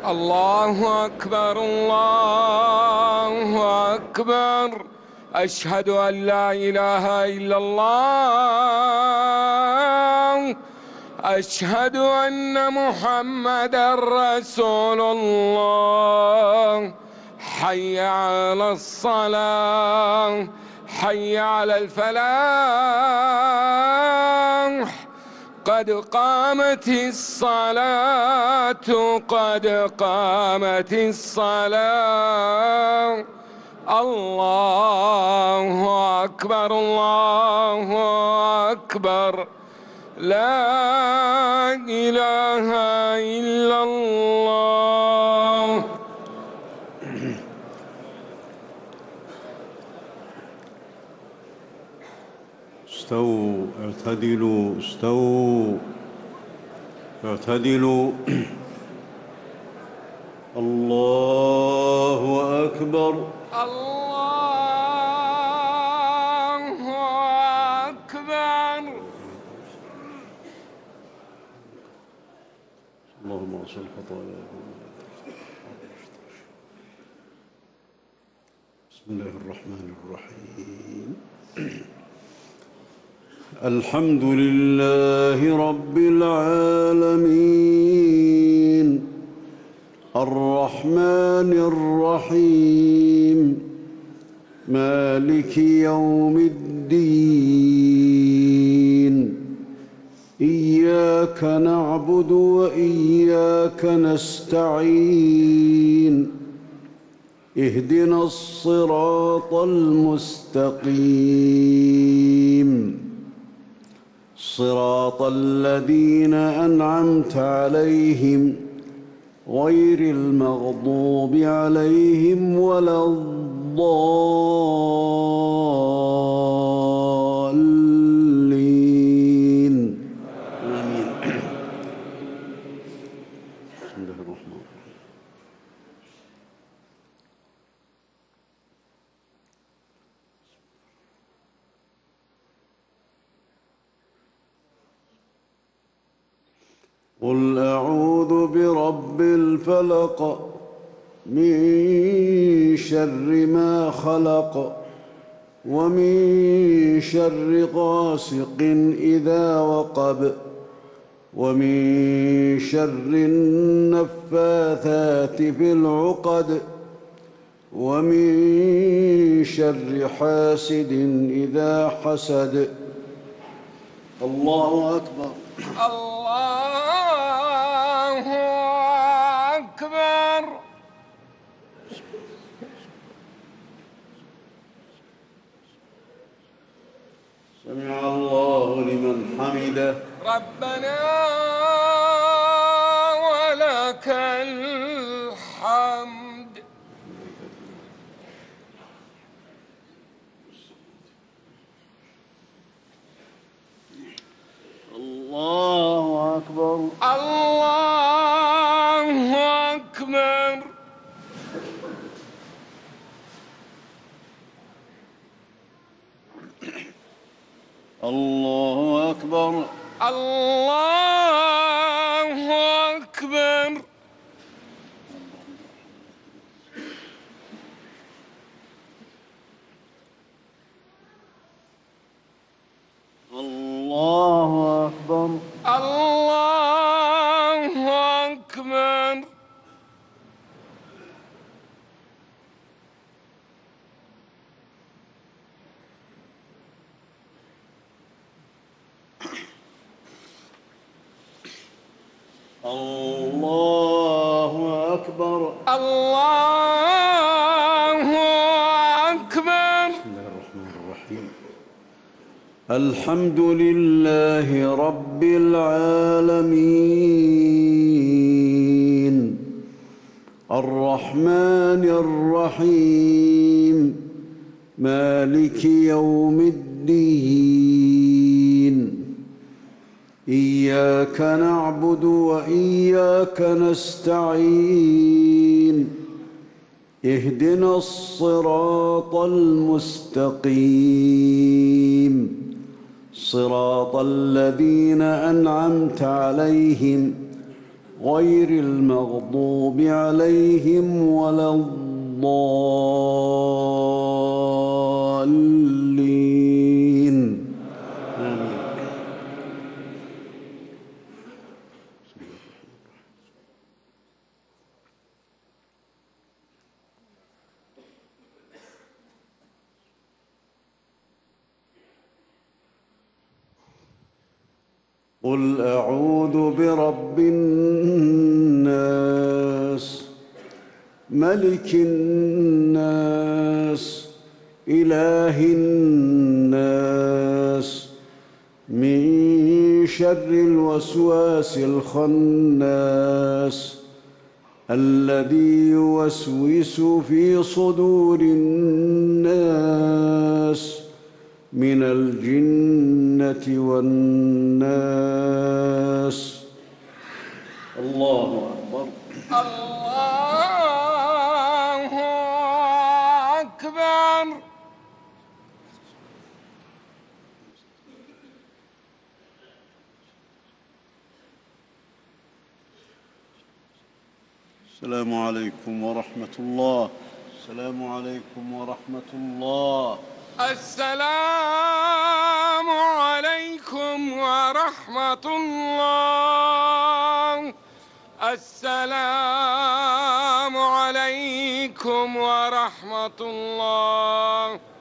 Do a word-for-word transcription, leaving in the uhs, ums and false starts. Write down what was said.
الله أكبر الله أكبر. أشهد أن لا إله إلا الله. أشهد أن محمدًا رسول الله. حي على الصلاة، حي على الفلاح. قد قامت الصلاة، قد قامت الصلاة. الله أكبر الله أكبر. لا إله إلا الله. استووا اعتدلوا استووا اعتدلوا. الله أكبر الله أكبر. اللهم اغفر خطاياكم. بسم الله الرحمن الرحيم. الحمد لله رب العالمين الرحمن الرحيم مالك يوم الدين. إياك نعبد وإياك نستعين. اهدنا الصراط المستقيم صراط الذين أنعمت عليهم غير المغضوب عليهم ولا الضالين. آمين. بسم الله الرحمن الرحيم. قل أعوذ برب الفلق من شر ما خلق ومن شر غاسق إذا وقب ومن شر النفاثات في العقد ومن شر حاسد إذا حسد. الله أكبر. الله أكبر. سمع الله لمن حمده. ربنا ولك الحمد. الله أكبر. الله أكبر. الله أكبر. الله أكبر. الله أكبر. الله أكبر. الله أكبر. الله أكبر. بسم الله الرحمن الرحيم. الحمد لله رب العالمين الرحمن الرحيم مالك يوم الدين. إياك نعبد وإياك نستعين. اهدنا الصراط المستقيم صراط الذين أنعمت عليهم غير المغضوب عليهم ولا الضالين آمين. قل أعوذ برب الناس ملك الناس إله الناس من شر الوسواس الخناس الذي يوسوس في صدور الناس من الجنة والناس. الله أكبر. الله أكبر. السلام عليكم ورحمة الله. السلام عليكم ورحمة الله. السلام عليكم ورحمة الله. السلام عليكم ورحمة الله.